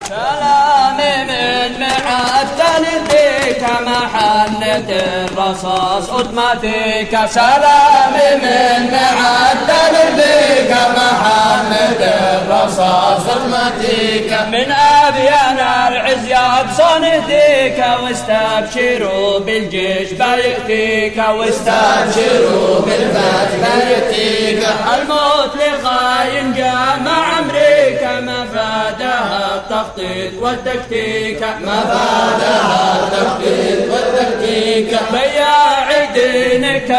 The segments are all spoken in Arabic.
سلامي من معدل فيك محنة الرصاص أوتوماتيكا. سلامي من معدل فيك محنة الرصاص أوتوماتيكا. من أبيان العزياب صنديك واستبشروا بالجيش بيأتيك واستبشروا بالفتح بيأتيك. الموت لخاين جامع أمريكا مفادها التخطيط والتكتيك مفادها التخطيط والتكتيك. بياع دينك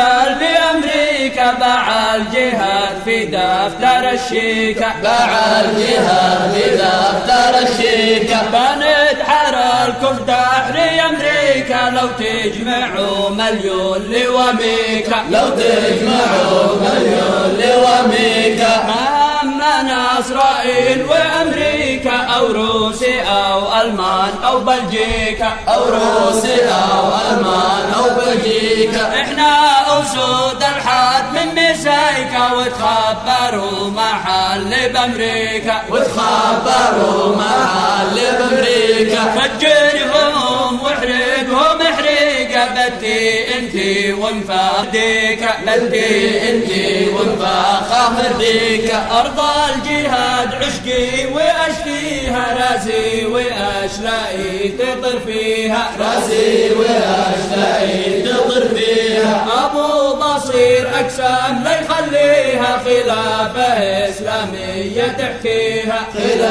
بأمريكا باع الجهاد في دفتر الشيكة باع الجهاد في دفتر الشيكة. بنت حراركم دحري أمريكا لو تجمعوا مليون لوميكا لو تجمعوا مليون لوميكا. مهمنا إسرائيل وأمريكا أو روسيا أو ألمان أو بلجيكا أو روسيا أو ألمان أو بلجيكا. إحنا أسود الحاد من مسايكا وتخبروا محل بأمريكا وتخبروا محل بأمريكا. فجرهم واحرقهم احريقا بدي انتي وانفاديكا بدي انتي وانفاخ مرديكا. أرض الجهاد عشقي وأشكيها راسي وأشلائي تطر فيها راسي وأشلائي تطر فيها. أبو بصير أقسام لا يخليها خلافة إسلامية تحكيها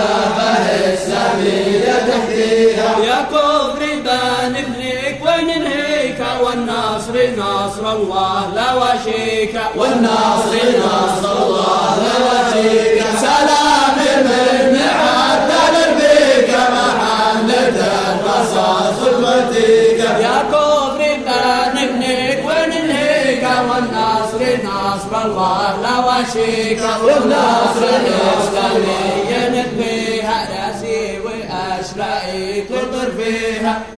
خلافة إسلامية تحكيها. يا كفر بنبنيك وننهيك والنصر نصر الله لا وشيك والنصر نصر الله لا وشيك. سلام من معدل بك محنة الرصاص أوتوماتيك. يا كفر بنبنيك وننهيك والنصر نصر الله لا وشيك والنصر الإسلامية نبنيها راسي وأشلائي تطر فيها.